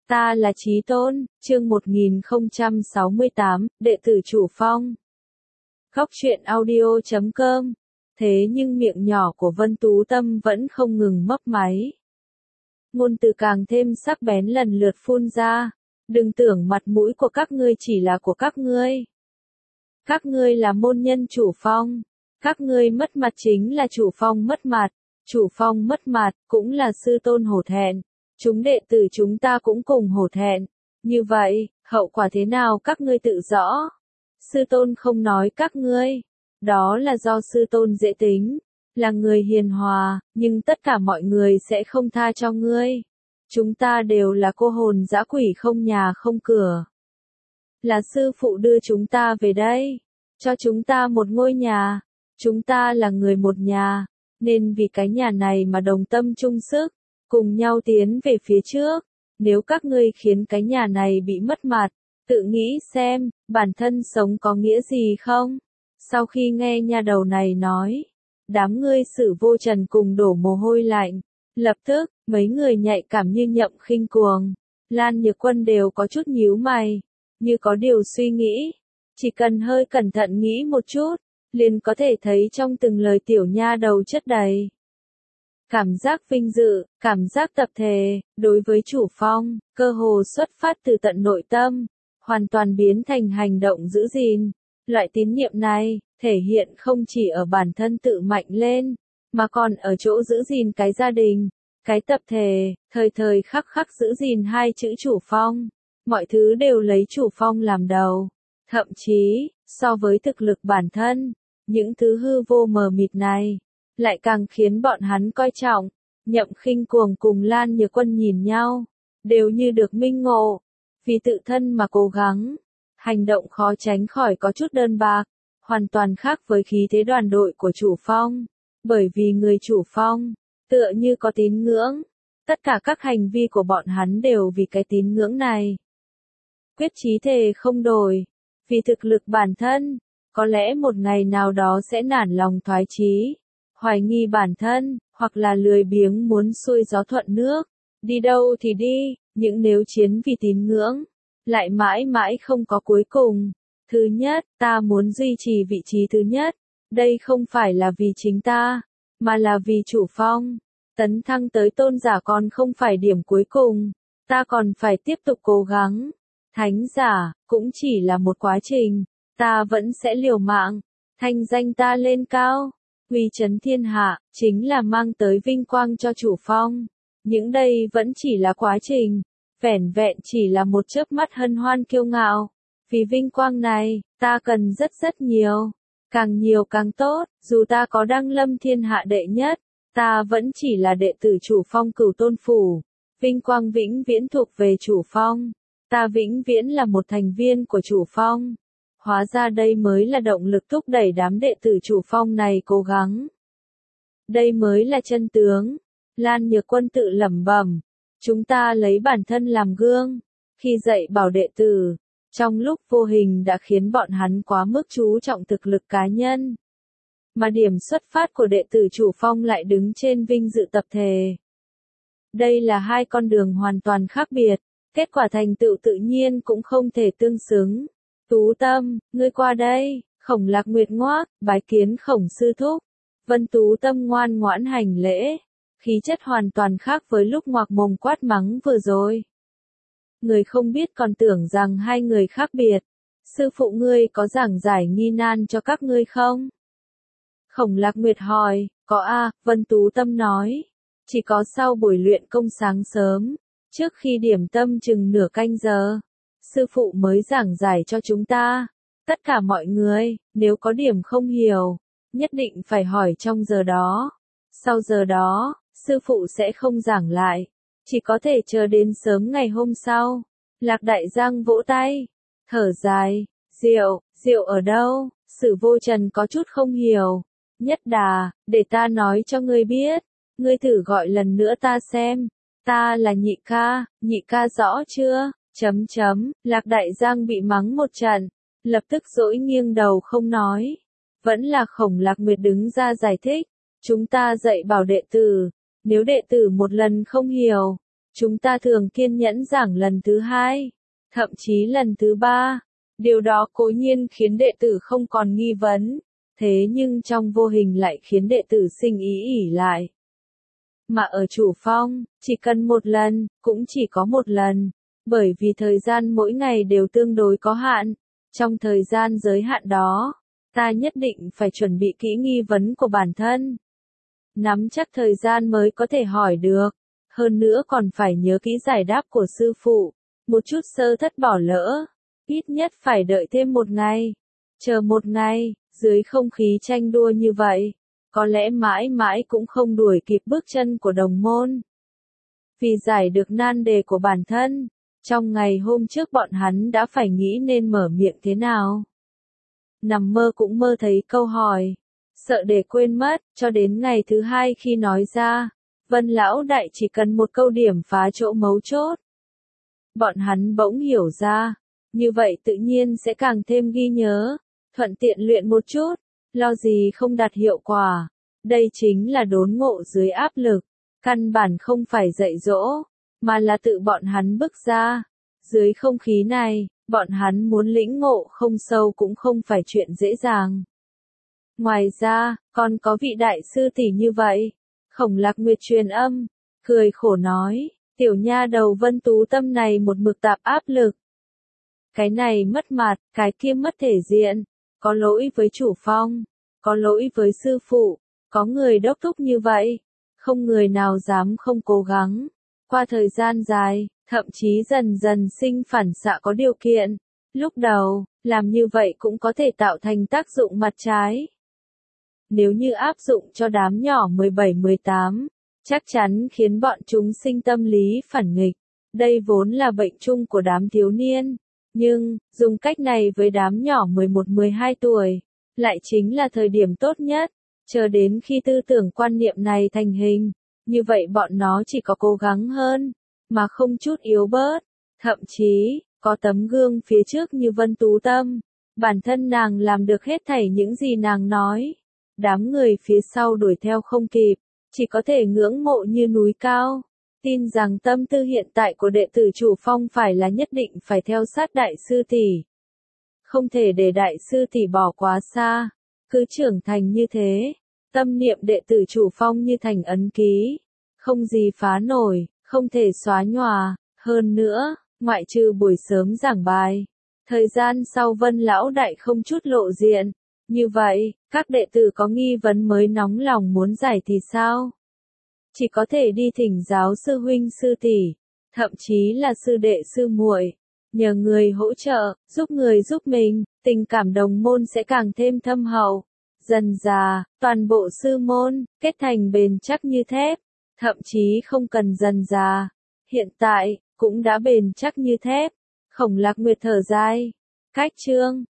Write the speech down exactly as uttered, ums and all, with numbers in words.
Ta là Chí Tôn, chương một nghìn không trăm sáu mươi tám, đệ tử Chủ Phong. Góc truyện audio chấm com. Thế nhưng miệng nhỏ của Vân Tú Tâm vẫn không ngừng mấp máy. Ngôn từ càng thêm sắc bén lần lượt phun ra. Đừng tưởng mặt mũi của các ngươi chỉ là của các ngươi. Các ngươi là môn nhân Chủ Phong. Các ngươi mất mặt chính là Chủ Phong mất mặt. Chủ Phong mất mặt cũng là sư tôn hổ thẹn. Chúng đệ tử chúng ta cũng cùng hổ thẹn. Như vậy, hậu quả thế nào các ngươi tự rõ. Sư tôn không nói các ngươi. Đó là do sư tôn dễ tính. Là người hiền hòa, nhưng tất cả mọi người sẽ không tha cho ngươi. Chúng ta đều là cô hồn dã quỷ không nhà không cửa. Là sư phụ đưa chúng ta về đây. Cho chúng ta một ngôi nhà. Chúng ta là người một nhà. Nên vì cái nhà này mà đồng tâm chung sức. Cùng nhau tiến về phía trước. Nếu các ngươi khiến cái nhà này bị mất mặt, tự nghĩ xem, bản thân sống có nghĩa gì không? Sau khi nghe nha đầu này nói, đám ngươi Sử Vô Trần cùng đổ mồ hôi lạnh. Lập tức, mấy người nhạy cảm như Nhậm Khinh Cuồng, Lan Nhược Quân đều có chút nhíu mày, như có điều suy nghĩ. Chỉ cần hơi cẩn thận nghĩ một chút, liền có thể thấy trong từng lời tiểu nha đầu chất đầy. Cảm giác vinh dự, cảm giác tập thể, đối với Chủ Phong, cơ hồ xuất phát từ tận nội tâm, hoàn toàn biến thành hành động giữ gìn. Loại tín nhiệm này, thể hiện không chỉ ở bản thân tự mạnh lên, mà còn ở chỗ giữ gìn cái gia đình, cái tập thể, thời thời khắc khắc giữ gìn hai chữ Chủ Phong. Mọi thứ đều lấy Chủ Phong làm đầu. Thậm chí, so với thực lực bản thân, những thứ hư vô mờ mịt này lại càng khiến bọn hắn coi trọng. Nhậm Khinh Cuồng cùng Lan Nhược Quân nhìn nhau, đều như được minh ngộ, vì tự thân mà cố gắng. Hành động khó tránh khỏi có chút đơn bạc, hoàn toàn khác với khí thế đoàn đội của Chủ Phong, bởi vì người Chủ Phong, tựa như có tín ngưỡng, tất cả các hành vi của bọn hắn đều vì cái tín ngưỡng này. Quyết chí thề không đổi, vì thực lực bản thân, có lẽ một ngày nào đó sẽ nản lòng thoái chí. Hoài nghi bản thân, hoặc là lười biếng muốn xuôi gió thuận nước, đi đâu thì đi, những nếu chiến vì tín ngưỡng, lại mãi mãi không có cuối cùng. Thứ nhất, ta muốn duy trì vị trí thứ nhất, đây không phải là vì chính ta, mà là vì Chủ Phong. Tấn thăng tới tôn giả còn không phải điểm cuối cùng, ta còn phải tiếp tục cố gắng. Thánh giả, cũng chỉ là một quá trình, ta vẫn sẽ liều mạng, thanh danh ta lên cao. Uy chấn thiên hạ, chính là mang tới vinh quang cho Chủ Phong. Những đây vẫn chỉ là quá trình, vẻn vẹn chỉ là một chớp mắt hân hoan kiêu ngạo. Vì vinh quang này, ta cần rất rất nhiều. Càng nhiều càng tốt, dù ta có đăng lâm thiên hạ đệ nhất, ta vẫn chỉ là đệ tử Chủ Phong Cửu Tôn Phủ. Vinh quang vĩnh viễn thuộc về Chủ Phong. Ta vĩnh viễn là một thành viên của Chủ Phong. Hóa ra đây mới là động lực thúc đẩy đám đệ tử Chủ Phong này cố gắng. Đây mới là chân tướng. Lan Nhược Quân tự lẩm bẩm. Chúng ta lấy bản thân làm gương. Khi dạy bảo đệ tử, trong lúc vô hình đã khiến bọn hắn quá mức chú trọng thực lực cá nhân. Mà điểm xuất phát của đệ tử Chủ Phong lại đứng trên vinh dự tập thể. Đây là hai con đường hoàn toàn khác biệt. Kết quả thành tựu tự nhiên cũng không thể tương xứng. Tú Tâm, ngươi qua đây. Khổng Lạc Nguyệt ngoác, bái kiến Khổng sư thúc. Vân Tú Tâm ngoan ngoãn hành lễ. Khí chất hoàn toàn khác với lúc ngoạc mồm quát mắng vừa rồi. Người không biết còn tưởng rằng hai người khác biệt. Sư phụ ngươi có giảng giải nghi nan cho các ngươi không? Khổng Lạc Nguyệt hỏi, có a, Vân Tú Tâm nói. Chỉ có sau buổi luyện công sáng sớm, trước khi điểm tâm chừng nửa canh giờ, sư phụ mới giảng giải cho chúng ta. Tất cả mọi người, nếu có điểm không hiểu, nhất định phải hỏi trong giờ đó. Sau giờ đó, sư phụ sẽ không giảng lại, chỉ có thể chờ đến sớm ngày hôm sau. Lạc Đại Giang vỗ tay, thở dài, rượu, rượu ở đâu? Sử Vô Trần có chút không hiểu. Nhất Đà, để ta nói cho ngươi biết, ngươi thử gọi lần nữa ta xem. Ta là Nhị ca, Nhị ca rõ chưa? Chấm chấm, Lạc Đại Giang bị mắng một trận, lập tức dỗi nghiêng đầu không nói. Vẫn là Khổng Lạc Nguyệt đứng ra giải thích. Chúng ta dạy bảo đệ tử, nếu đệ tử một lần không hiểu, Chúng ta thường kiên nhẫn giảng lần thứ hai, thậm chí lần thứ ba. Điều đó cố nhiên khiến đệ tử không còn nghi vấn, thế nhưng trong vô hình lại khiến đệ tử sinh ý ỷ lại. Mà ở chủ phong, chỉ cần một lần, cũng chỉ có một lần, bởi vì thời gian mỗi ngày đều tương đối có hạn. Trong thời gian giới hạn đó, ta nhất định phải chuẩn bị kỹ nghi vấn của bản thân. Nắm chắc thời gian mới có thể hỏi được, hơn nữa còn phải nhớ kỹ giải đáp của sư phụ, một chút sơ thất bỏ lỡ, ít nhất phải đợi thêm một ngày. Chờ một ngày, dưới không khí tranh đua như vậy, có lẽ mãi mãi cũng không đuổi kịp bước chân của đồng môn. Vì giải được nan đề của bản thân, trong ngày hôm trước bọn hắn đã phải nghĩ nên mở miệng thế nào. Nằm mơ cũng mơ thấy câu hỏi, sợ để quên mất, cho đến ngày thứ hai khi nói ra, Vân lão đại chỉ cần một câu điểm phá chỗ mấu chốt. Bọn hắn bỗng hiểu ra, như vậy tự nhiên sẽ càng thêm ghi nhớ, thuận tiện luyện một chút, lo gì không đạt hiệu quả. Đây chính là đốn ngộ dưới áp lực, căn bản không phải dạy dỗ, mà là tự bọn hắn bức ra. Dưới không khí này, bọn hắn muốn lĩnh ngộ không sâu cũng không phải chuyện dễ dàng. Ngoài ra, còn có vị đại sư tỷ như vậy. Khổng Lạc Nguyệt truyền âm, cười khổ nói, tiểu nha đầu Vân Tú Tâm này một mực tạp áp lực. Cái này mất mặt, cái kia mất thể diện, có lỗi với chủ phong, có lỗi với sư phụ, có người đốc thúc như vậy, không người nào dám không cố gắng. Qua thời gian dài, thậm chí dần dần sinh phản xạ có điều kiện. Lúc đầu, làm như vậy cũng có thể tạo thành tác dụng mặt trái. Nếu như áp dụng cho đám nhỏ mười bảy mười tám, chắc chắn khiến bọn chúng sinh tâm lý phản nghịch. Đây vốn là bệnh chung của đám thiếu niên. Nhưng, dùng cách này với đám nhỏ mười một mười hai tuổi, lại chính là thời điểm tốt nhất. Chờ đến khi tư tưởng quan niệm này thành hình, như vậy bọn nó chỉ có cố gắng hơn, mà không chút yếu bớt. Thậm chí, có tấm gương phía trước như Vân Tú Tâm, bản thân nàng làm được hết thảy những gì nàng nói. Đám người phía sau đuổi theo không kịp, chỉ có thể ngưỡng mộ như núi cao. Tin rằng tâm tư hiện tại của đệ tử chủ phong phải là nhất định phải theo sát đại sư tỷ. Không thể để đại sư tỷ bỏ quá xa, cứ trưởng thành như thế. Tâm niệm đệ tử chủ phong như thành ấn ký, không gì phá nổi, không thể xóa nhòa. Hơn nữa, ngoại trừ buổi sớm giảng bài, thời gian sau Vân lão đại không chút lộ diện. Như vậy, các đệ tử có nghi vấn mới nóng lòng muốn giải thì sao? Chỉ có thể đi thỉnh giáo sư huynh sư tỷ, thậm chí là sư đệ sư muội, nhờ người hỗ trợ, giúp người giúp mình, tình cảm đồng môn sẽ càng thêm thâm hậu. Dần dà, toàn bộ sư môn, kết thành bền chắc như thép, thậm chí không cần dần dà. Hiện tại, cũng đã bền chắc như thép. Khổng Lạc Nguyệt thở dài. Cách chương